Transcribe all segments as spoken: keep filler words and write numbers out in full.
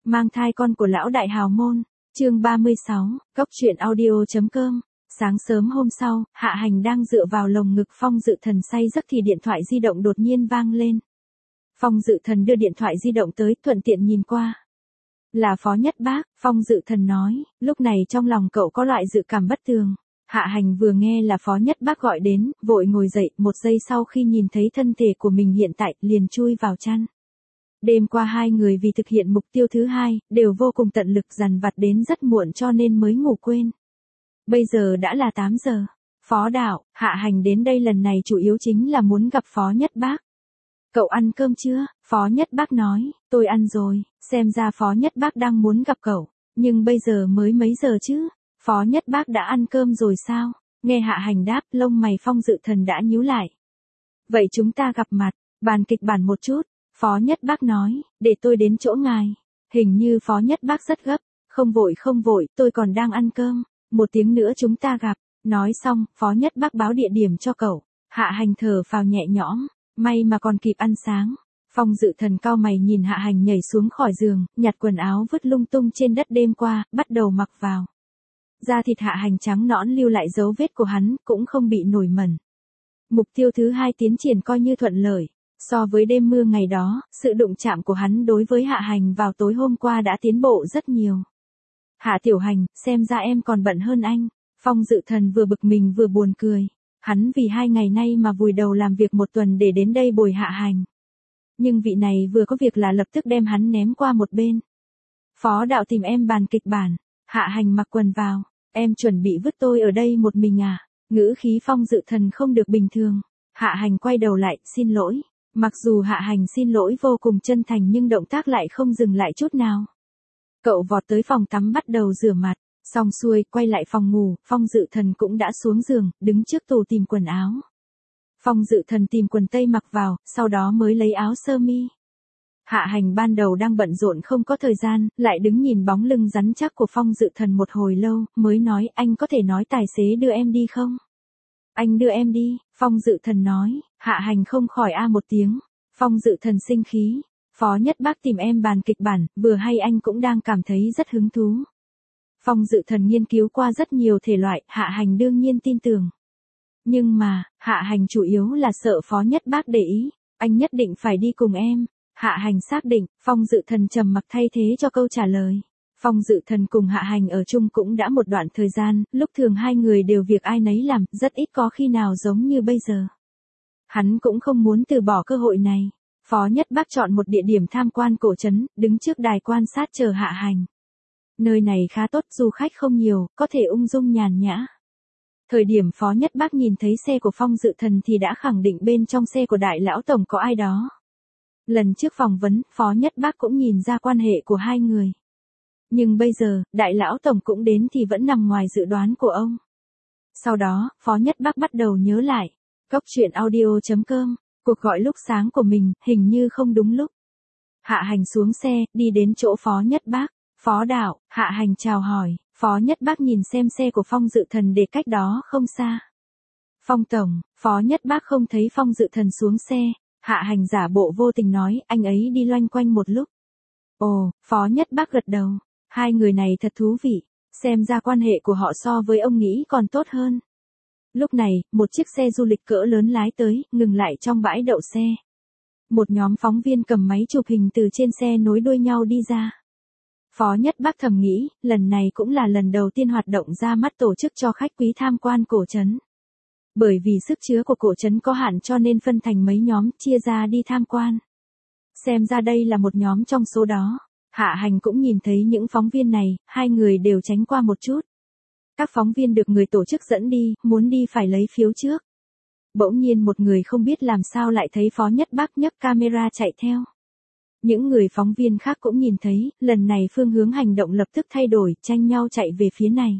Mang thai con của lão đại hào môn, chương ba mươi sáu, cốc truyện audio.com. Sáng sớm hôm sau, Hạ Hành đang dựa vào lồng ngực Phong Dự Thần say giấc thì điện thoại di động đột nhiên vang lên. Phong Dự Thần đưa điện thoại di động tới, thuận tiện nhìn qua. Là Phó Nhất Bác, Phong Dự Thần nói, lúc này trong lòng cậu có loại dự cảm bất tường. Hạ Hành vừa nghe là Phó Nhất Bác gọi đến, vội ngồi dậy, một giây sau khi nhìn thấy thân thể của mình hiện tại, liền chui vào chăn. Đêm qua hai người vì thực hiện mục tiêu thứ hai, đều vô cùng tận lực dằn vặt đến rất muộn cho nên mới ngủ quên. Bây giờ đã là tám giờ. Phó đạo, Hạ Hành đến đây lần này chủ yếu chính là muốn gặp Phó Nhất Bác. Cậu ăn cơm chưa? Phó Nhất Bác nói, tôi ăn rồi, xem ra Phó Nhất Bác đang muốn gặp cậu, nhưng bây giờ mới mấy giờ chứ? Phó Nhất Bác đã ăn cơm rồi sao? Nghe Hạ Hành đáp, lông mày Phong Dự Thần đã nhíu lại. Vậy chúng ta gặp mặt, bàn kịch bản một chút. Phó Nhất Bác nói, để tôi đến chỗ ngài. Hình như Phó Nhất Bác rất gấp, không vội không vội, tôi còn đang ăn cơm, một tiếng nữa chúng ta gặp. Nói xong, Phó Nhất Bác báo địa điểm cho cậu. Hạ Hành thở phào nhẹ nhõm, may mà còn kịp ăn sáng. Phong Dự Thần cau mày nhìn Hạ Hành nhảy xuống khỏi giường, nhặt quần áo vứt lung tung trên đất đêm qua, bắt đầu mặc vào. Da thịt Hạ Hành trắng nõn lưu lại dấu vết của hắn, cũng không bị nổi mẩn. Mục tiêu thứ hai tiến triển coi như thuận lợi. So với đêm mưa ngày đó, sự đụng chạm của hắn đối với Hạ Hành vào tối hôm qua đã tiến bộ rất nhiều. Hạ Tiểu Hành, xem ra em còn bận hơn anh. Phong Dự Thần vừa bực mình vừa buồn cười. Hắn vì hai ngày nay mà vùi đầu làm việc một tuần để đến đây bồi Hạ Hành. Nhưng vị này vừa có việc là lập tức đem hắn ném qua một bên. Phó đạo tìm em bàn kịch bản. Hạ Hành mặc quần vào. Em chuẩn bị vứt tôi ở đây một mình à? Ngữ khí Phong Dự Thần không được bình thường. Hạ Hành quay đầu lại, xin lỗi. Mặc dù Hạ Hành xin lỗi vô cùng chân thành nhưng động tác lại không dừng lại chút nào. Cậu vọt tới phòng tắm bắt đầu rửa mặt, xong xuôi quay lại phòng ngủ, Phong Dự Thần cũng đã xuống giường, đứng trước tủ tìm quần áo. Phong Dự Thần tìm quần tây mặc vào, sau đó mới lấy áo sơ mi. Hạ Hành ban đầu đang bận rộn không có thời gian, lại đứng nhìn bóng lưng rắn chắc của Phong Dự Thần một hồi lâu, mới nói anh có thể nói tài xế đưa em đi không? Anh đưa em đi, Phong Dự Thần nói. Hạ Hành không khỏi a một tiếng. Phong Dự Thần sinh khí. Phó Nhất Bác tìm em bàn kịch bản, vừa hay anh cũng đang cảm thấy rất hứng thú. Phong Dự Thần nghiên cứu qua rất nhiều thể loại, Hạ Hành đương nhiên tin tưởng. Nhưng mà, Hạ Hành chủ yếu là sợ Phó Nhất Bác để ý. Anh nhất định phải đi cùng em. Hạ Hành xác định, Phong Dự Thần trầm mặc thay thế cho câu trả lời. Phong Dự Thần cùng Hạ Hành ở chung cũng đã một đoạn thời gian, lúc thường hai người đều việc ai nấy làm, rất ít có khi nào giống như bây giờ. Hắn cũng không muốn từ bỏ cơ hội này. Phó Nhất Bác chọn một địa điểm tham quan cổ trấn, đứng trước đài quan sát chờ Hạ Hành. Nơi này khá tốt, du khách không nhiều, có thể ung dung nhàn nhã. Thời điểm Phó Nhất Bác nhìn thấy xe của Phong Dự Thần thì đã khẳng định bên trong xe của Đại Lão Tổng có ai đó. Lần trước phỏng vấn, Phó Nhất Bác cũng nhìn ra quan hệ của hai người. Nhưng bây giờ, Đại Lão Tổng cũng đến thì vẫn nằm ngoài dự đoán của ông. Sau đó, Phó Nhất Bác bắt đầu nhớ lại. Cốc truyện audio.com, cuộc gọi lúc sáng của mình, hình như không đúng lúc. Hạ Hành xuống xe, đi đến chỗ Phó Nhất Bác. Phó đạo, Hạ Hành chào hỏi, Phó Nhất Bác nhìn xem xe của Phong Dự Thần để cách đó không xa. Phong Tổng, Phó Nhất Bác không thấy Phong Dự Thần xuống xe. Hạ Hành giả bộ vô tình nói, anh ấy đi loanh quanh một lúc. Ồ, Phó Nhất Bác gật đầu. Hai người này thật thú vị. Xem ra quan hệ của họ so với ông nghĩ còn tốt hơn. Lúc này, một chiếc xe du lịch cỡ lớn lái tới, ngừng lại trong bãi đậu xe. Một nhóm phóng viên cầm máy chụp hình từ trên xe nối đuôi nhau đi ra. Phó Nhất Bác thầm nghĩ, lần này cũng là lần đầu tiên hoạt động ra mắt tổ chức cho khách quý tham quan cổ trấn. Bởi vì sức chứa của cổ trấn có hạn cho nên phân thành mấy nhóm, chia ra đi tham quan. Xem ra đây là một nhóm trong số đó. Hạ Hành cũng nhìn thấy những phóng viên này, hai người đều tránh qua một chút. Các phóng viên được người tổ chức dẫn đi, muốn đi phải lấy phiếu trước. Bỗng nhiên một người không biết làm sao lại thấy Phó Nhất Bác nhấc camera chạy theo. Những người phóng viên khác cũng nhìn thấy, lần này phương hướng hành động lập tức thay đổi, tranh nhau chạy về phía này.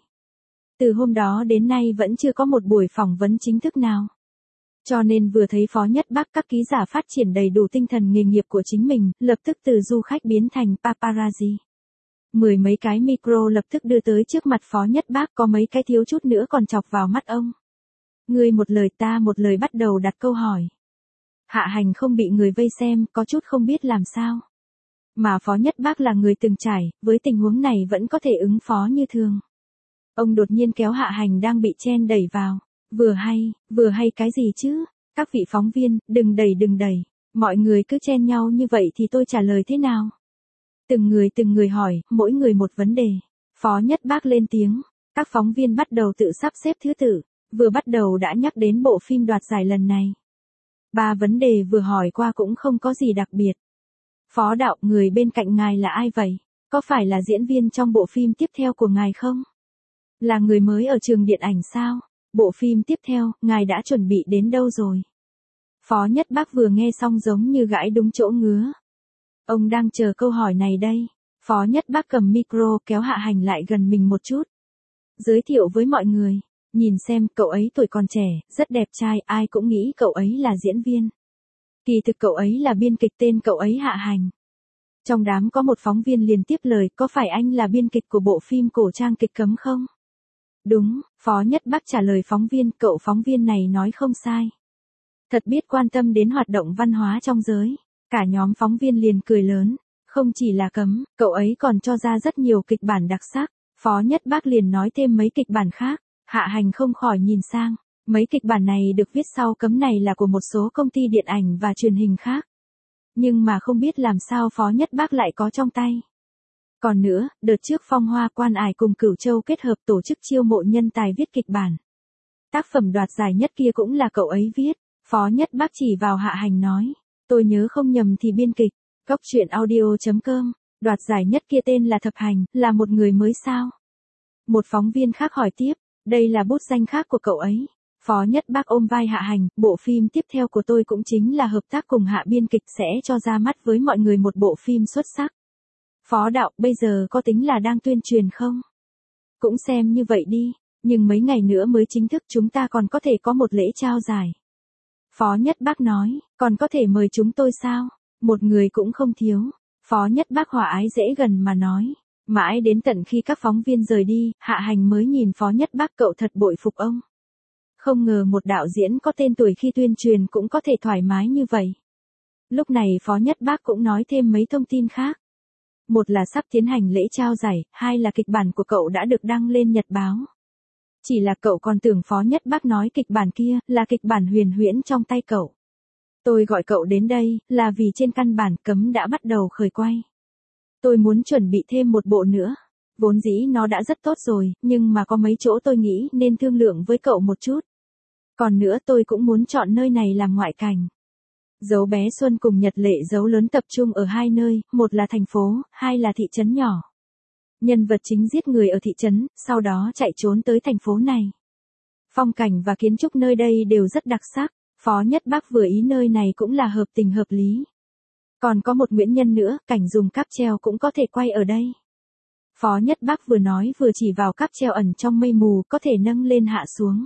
Từ hôm đó đến nay vẫn chưa có một buổi phỏng vấn chính thức nào. Cho nên vừa thấy Phó Nhất Bác các ký giả phát triển đầy đủ tinh thần nghề nghiệp của chính mình, lập tức từ du khách biến thành paparazzi. Mười mấy cái micro lập tức đưa tới trước mặt Phó Nhất Bác, có mấy cái thiếu chút nữa còn chọc vào mắt ông. Người một lời ta một lời bắt đầu đặt câu hỏi. Hạ Hành không bị người vây xem, có chút không biết làm sao. Mà Phó Nhất Bác là người từng trải, với tình huống này vẫn có thể ứng phó như thường. Ông đột nhiên kéo Hạ Hành đang bị chen đẩy vào. Vừa hay, vừa hay cái gì chứ? Các vị phóng viên, đừng đẩy đừng đẩy. Mọi người cứ chen nhau như vậy thì tôi trả lời thế nào? Từng người từng người hỏi, mỗi người một vấn đề. Phó Nhất Bác lên tiếng. Các phóng viên bắt đầu tự sắp xếp thứ tự. Vừa bắt đầu đã nhắc đến bộ phim đoạt giải lần này. Ba vấn đề vừa hỏi qua cũng không có gì đặc biệt. Phó đạo, người bên cạnh ngài là ai vậy? Có phải là diễn viên trong bộ phim tiếp theo của ngài không? Là người mới ở trường điện ảnh sao? Bộ phim tiếp theo, ngài đã chuẩn bị đến đâu rồi? Phó Nhất Bác vừa nghe xong giống như gãi đúng chỗ ngứa. Ông đang chờ câu hỏi này đây. Phó Nhất Bác cầm micro kéo Hạ Hành lại gần mình một chút. Giới thiệu với mọi người. Nhìn xem, cậu ấy tuổi còn trẻ, rất đẹp trai, ai cũng nghĩ cậu ấy là diễn viên. Kỳ thực cậu ấy là biên kịch, tên cậu ấy Hạ Hành. Trong đám có một phóng viên liền tiếp lời, có phải anh là biên kịch của bộ phim cổ trang kịch cấm không? Đúng, Phó Nhất Bác trả lời phóng viên, cậu phóng viên này nói không sai. Thật biết quan tâm đến hoạt động văn hóa trong giới. Cả nhóm phóng viên liền cười lớn. Không chỉ là cấm, cậu ấy còn cho ra rất nhiều kịch bản đặc sắc. Phó Nhất Bác liền nói thêm mấy kịch bản khác. Hạ Hành không khỏi nhìn sang. Mấy kịch bản này được viết sau cấm này là của một số công ty điện ảnh và truyền hình khác. Nhưng mà không biết làm sao Phó Nhất Bác lại có trong tay. Còn nữa, đợt trước Phong Hoa Quan Ải cùng Cửu Châu kết hợp tổ chức chiêu mộ nhân tài viết kịch bản. Tác phẩm đoạt giải nhất kia cũng là cậu ấy viết. Phó Nhất Bác chỉ vào Hạ Hành nói. Tôi nhớ không nhầm thì biên kịch. Góc truyện audio chấm com. Đoạt giải nhất kia tên là Thập Hành, là một người mới sao? Một phóng viên khác hỏi tiếp. Đây là bút danh khác của cậu ấy. Phó Nhất Bác ôm vai Hạ Hành, bộ phim tiếp theo của tôi cũng chính là hợp tác cùng Hạ biên kịch, sẽ cho ra mắt với mọi người một bộ phim xuất sắc. Phó đạo, bây giờ có tính là đang tuyên truyền không? Cũng xem như vậy đi, nhưng mấy ngày nữa mới chính thức chúng ta còn có thể có một lễ trao giải. Phó Nhất Bác nói, còn có thể mời chúng tôi sao? Một người cũng không thiếu. Phó Nhất Bác hòa ái dễ gần mà nói. Mãi đến tận khi các phóng viên rời đi, Hạ Hành mới nhìn Phó Nhất Bác, cậu thật bội phục ông. Không ngờ một đạo diễn có tên tuổi khi tuyên truyền cũng có thể thoải mái như vậy. Lúc này Phó Nhất Bác cũng nói thêm mấy thông tin khác. Một là sắp tiến hành lễ trao giải, hai là kịch bản của cậu đã được đăng lên nhật báo. Chỉ là cậu còn tưởng Phó Nhất Bác nói kịch bản kia là kịch bản huyền huyễn trong tay cậu. Tôi gọi cậu đến đây là vì trên căn bản cấm đã bắt đầu khởi quay. Tôi muốn chuẩn bị thêm một bộ nữa. Vốn dĩ nó đã rất tốt rồi, nhưng mà có mấy chỗ tôi nghĩ nên thương lượng với cậu một chút. Còn nữa tôi cũng muốn chọn nơi này làm ngoại cảnh. Dấu bé Xuân cùng Nhật Lệ dấu lớn tập trung ở hai nơi, một là thành phố, hai là thị trấn nhỏ. Nhân vật chính giết người ở thị trấn, sau đó chạy trốn tới thành phố này. Phong cảnh và kiến trúc nơi đây đều rất đặc sắc, Phó Nhất Bác vừa ý nơi này cũng là hợp tình hợp lý. Còn có một nguyên nhân nữa, cảnh dùng cáp treo cũng có thể quay ở đây. Phó Nhất Bác vừa nói vừa chỉ vào cáp treo ẩn trong mây mù có thể nâng lên hạ xuống.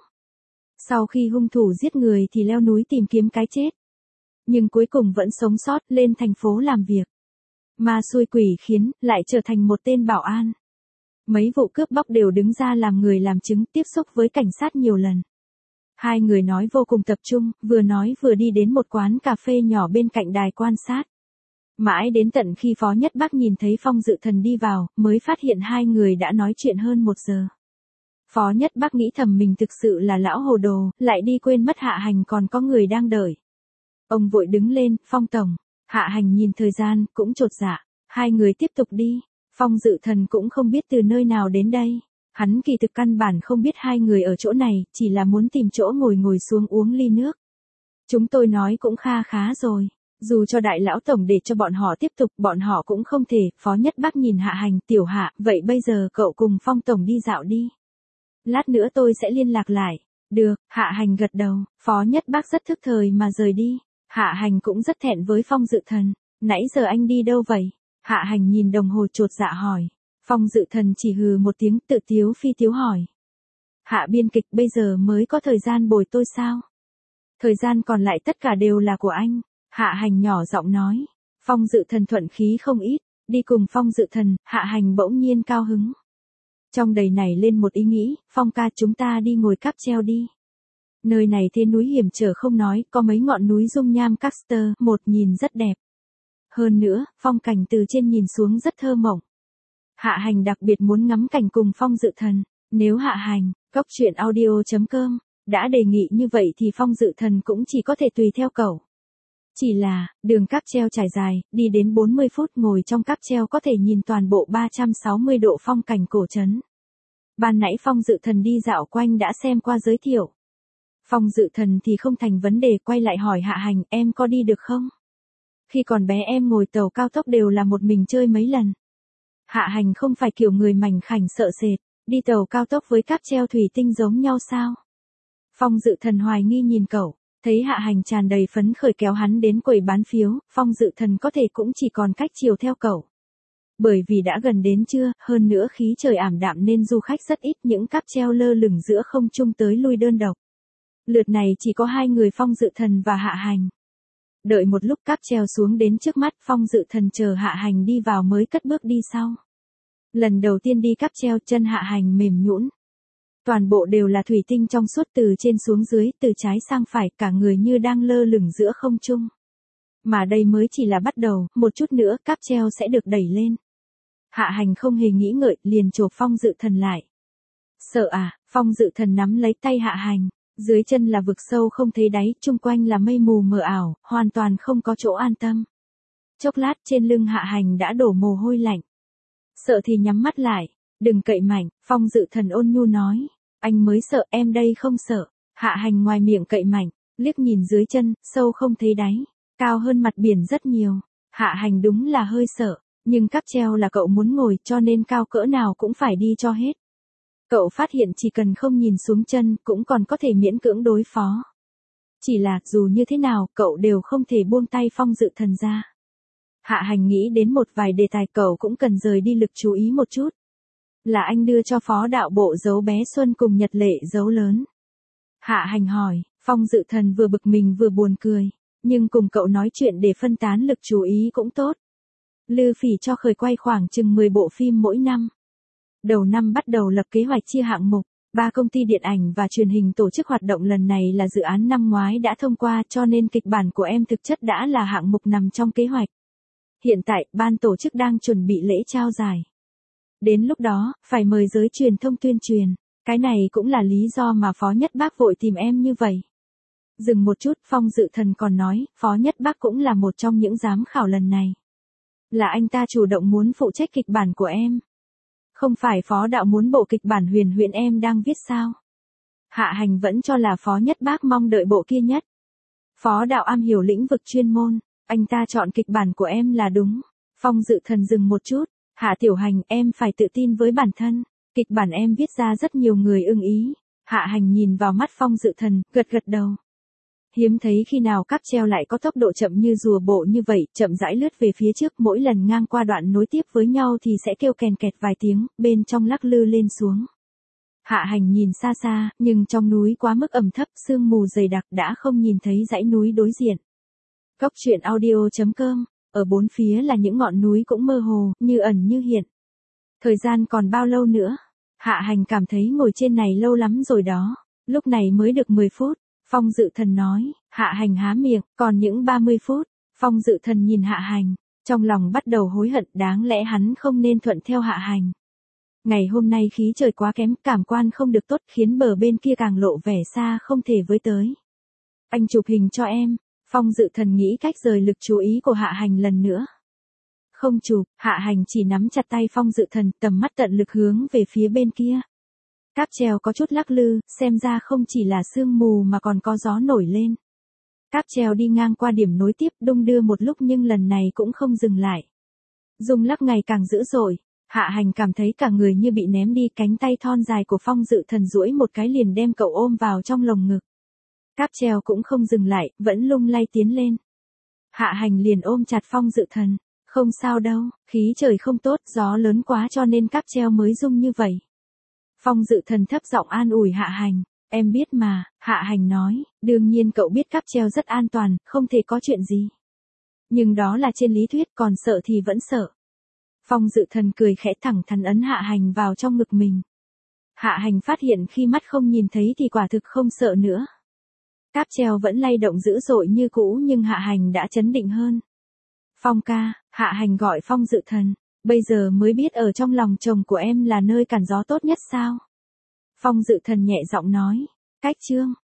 Sau khi hung thủ giết người thì leo núi tìm kiếm cái chết. Nhưng cuối cùng vẫn sống sót lên thành phố làm việc. Ma xui quỷ khiến, lại trở thành một tên bảo an. Mấy vụ cướp bóc đều đứng ra làm người làm chứng, tiếp xúc với cảnh sát nhiều lần. Hai người nói vô cùng tập trung, vừa nói vừa đi đến một quán cà phê nhỏ bên cạnh đài quan sát. Mãi đến tận khi Phó Nhất Bác nhìn thấy Phong Dự Thần đi vào, mới phát hiện hai người đã nói chuyện hơn một giờ. Phó Nhất Bác nghĩ thầm mình thực sự là lão hồ đồ, lại đi quên mất Hạ Hành còn có người đang đợi. Ông vội đứng lên, Phong tổng. Hạ Hành nhìn thời gian, cũng chột dạ. Hai người tiếp tục đi. Phong Dự Thần cũng không biết từ nơi nào đến đây. Hắn kỳ thực căn bản không biết hai người ở chỗ này, chỉ là muốn tìm chỗ ngồi ngồi xuống uống ly nước. Chúng tôi nói cũng kha khá rồi. Dù cho đại lão tổng để cho bọn họ tiếp tục, bọn họ cũng không thể. Phó Nhất Bác nhìn Hạ Hành, tiểu Hạ, vậy bây giờ cậu cùng Phong tổng đi dạo đi. Lát nữa tôi sẽ liên lạc lại. Được, Hạ Hành gật đầu. Phó Nhất Bác rất thức thời mà rời đi. Hạ Hành cũng rất thẹn với Phong Dự Thần. Nãy giờ anh đi đâu vậy? Hạ Hành nhìn đồng hồ chột dạ hỏi. Phong Dự Thần chỉ hừ một tiếng, tự tiếu phi tiếu hỏi. Hạ biên kịch, bây giờ mới có thời gian bồi tôi sao? Thời gian còn lại tất cả đều là của anh. Hạ Hành nhỏ giọng nói. Phong Dự Thần thuận khí không ít. Đi cùng Phong Dự Thần, Hạ Hành bỗng nhiên cao hứng. Trong đầy nảy lên một ý nghĩ, Phong ca, chúng ta đi ngồi cáp treo đi. Nơi này thế núi hiểm trở không nói, có mấy ngọn núi dung nham Caster, một nhìn rất đẹp. Hơn nữa, phong cảnh từ trên nhìn xuống rất thơ mộng. Hạ Hành đặc biệt muốn ngắm cảnh cùng Phong Dự Thần. Nếu Hạ Hành, cốc truyện audio.com, đã đề nghị như vậy thì Phong Dự Thần cũng chỉ có thể tùy theo cậu. Chỉ là, đường cáp treo trải dài, đi đến bốn mươi phút ngồi trong cáp treo có thể nhìn toàn bộ ba trăm sáu mươi độ phong cảnh cổ trấn. Ban nãy Phong Dự Thần đi dạo quanh đã xem qua giới thiệu. Phong Dự Thần thì không thành vấn đề, quay lại hỏi Hạ Hành, em có đi được không? Khi còn bé em ngồi tàu cao tốc đều là một mình chơi mấy lần. Hạ Hành không phải kiểu người mảnh khảnh sợ sệt, đi tàu cao tốc với cáp treo thủy tinh giống nhau sao? Phong Dự Thần hoài nghi nhìn cậu, thấy Hạ Hành tràn đầy phấn khởi kéo hắn đến quầy bán phiếu, Phong Dự Thần có thể cũng chỉ còn cách chiều theo cậu. Bởi vì đã gần đến trưa, hơn nữa khí trời ảm đạm nên du khách rất ít, những cáp treo lơ lửng giữa không trung tới lui đơn độc. Lượt này chỉ có hai người Phong Dự Thần và Hạ Hành. Đợi một lúc cáp treo xuống đến trước mắt, Phong Dự Thần chờ Hạ Hành đi vào mới cất bước đi sau. Lần đầu tiên đi cáp treo, chân Hạ Hành mềm nhũn. Toàn bộ đều là thủy tinh trong suốt từ trên xuống dưới, từ trái sang phải, cả người như đang lơ lửng giữa không trung. Mà đây mới chỉ là bắt đầu, một chút nữa cáp treo sẽ được đẩy lên. Hạ Hành không hề nghĩ ngợi, liền chộp Phong Dự Thần lại. Sợ à? Phong Dự Thần nắm lấy tay Hạ Hành. Dưới chân là vực sâu không thấy đáy, chung quanh là mây mù mờ ảo, hoàn toàn không có chỗ an tâm. Chốc lát trên lưng Hạ Hành đã đổ mồ hôi lạnh. Sợ thì nhắm mắt lại, đừng cậy mạnh, Phong Dự Thần ôn nhu nói. Anh mới sợ, em đây không sợ. Hạ Hành ngoài miệng cậy mạnh, liếc nhìn dưới chân, sâu không thấy đáy, cao hơn mặt biển rất nhiều. Hạ Hành đúng là hơi sợ, nhưng cáp treo là cậu muốn ngồi cho nên cao cỡ nào cũng phải đi cho hết. Cậu phát hiện chỉ cần không nhìn xuống chân cũng còn có thể miễn cưỡng đối phó. Chỉ là dù như thế nào cậu đều không thể buông tay Phong Dự Thần ra. Hạ Hành nghĩ đến một vài đề tài cậu cũng cần rời đi lực chú ý một chút. Là anh đưa cho phó đạo bộ dấu bé Xuân cùng Nhật Lệ dấu lớn. Hạ Hành hỏi, Phong Dự Thần vừa bực mình vừa buồn cười. Nhưng cùng cậu nói chuyện để phân tán lực chú ý cũng tốt. Lư Phỉ cho khởi quay khoảng chừng mười bộ phim mỗi năm. Đầu năm bắt đầu lập kế hoạch chia hạng mục, ba công ty điện ảnh và truyền hình tổ chức hoạt động lần này là dự án năm ngoái đã thông qua cho nên kịch bản của em thực chất đã là hạng mục nằm trong kế hoạch. Hiện tại, ban tổ chức đang chuẩn bị lễ trao giải. Đến lúc đó, phải mời giới truyền thông tuyên truyền. Cái này cũng là lý do mà Phó Nhất Bác vội tìm em như vậy. Dừng một chút, Phong Dự Thần còn nói, Phó Nhất Bác cũng là một trong những giám khảo lần này. Là anh ta chủ động muốn phụ trách kịch bản của em. Không phải Phó Đạo muốn bộ kịch bản Huyền Huyễn em đang viết sao? Hạ Hành vẫn cho là Phó Nhất Bác mong đợi bộ kia nhất. Phó Đạo am hiểu lĩnh vực chuyên môn, anh ta chọn kịch bản của em là đúng. Phong Dự Thần dừng một chút, Hạ Tiểu Hành em phải tự tin với bản thân, kịch bản em viết ra rất nhiều người ưng ý. Hạ Hành nhìn vào mắt Phong Dự Thần, gật gật đầu. Hiếm thấy khi nào cáp treo lại có tốc độ chậm như rùa bộ như vậy, chậm rãi lướt về phía trước, mỗi lần ngang qua đoạn nối tiếp với nhau thì sẽ kêu kèn kẹt vài tiếng, bên trong lắc lư lên xuống. Hạ Hành nhìn xa xa, nhưng trong núi quá mức ẩm thấp, sương mù dày đặc đã không nhìn thấy dãy núi đối diện. Cốc truyện audio.com, ở bốn phía là những ngọn núi cũng mơ hồ, như ẩn như hiện. Thời gian còn bao lâu nữa? Hạ Hành cảm thấy ngồi trên này lâu lắm rồi đó, lúc này mới được mười phút. Phong Dự Thần nói, Hạ Hành há miệng, còn những ba mươi phút. Phong Dự Thần nhìn Hạ Hành, trong lòng bắt đầu hối hận, đáng lẽ hắn không nên thuận theo Hạ Hành. Ngày hôm nay khí trời quá kém, cảm quan không được tốt, khiến bờ bên kia càng lộ vẻ xa không thể với tới. Anh chụp hình cho em. Phong Dự Thần nghĩ cách rời lực chú ý của Hạ Hành lần nữa. Không chụp, Hạ Hành chỉ nắm chặt tay Phong Dự Thần, tầm mắt tận lực hướng về phía bên kia. Cáp treo có chút lắc lư, xem ra không chỉ là sương mù mà còn có gió nổi lên. Cáp treo đi ngang qua điểm nối tiếp, đung đưa một lúc nhưng lần này cũng không dừng lại. Rung lắc ngày càng dữ dội, Hạ Hành cảm thấy cả người như bị ném đi, cánh tay thon dài của Phong Dự Thần duỗi một cái liền đem cậu ôm vào trong lồng ngực. Cáp treo cũng không dừng lại, vẫn lung lay tiến lên. Hạ Hành liền ôm chặt Phong Dự Thần, không sao đâu, khí trời không tốt, gió lớn quá cho nên cáp treo mới rung như vậy. Phong Dự Thần thấp giọng an ủi Hạ Hành, em biết mà. Hạ Hành nói, đương nhiên cậu biết cáp treo rất an toàn, không thể có chuyện gì. Nhưng đó là trên lý thuyết, còn sợ thì vẫn sợ. Phong Dự Thần cười khẽ, thẳng thắn ấn Hạ Hành vào trong ngực mình. Hạ Hành phát hiện khi mắt không nhìn thấy thì quả thực không sợ nữa. Cáp treo vẫn lay động dữ dội như cũ nhưng Hạ Hành đã chấn định hơn. Phong ca, Hạ Hành gọi Phong Dự Thần. Bây giờ mới biết ở trong lòng chồng của em là nơi cản gió tốt nhất sao? Phong Dự Thần nhẹ giọng nói. Cách Trương,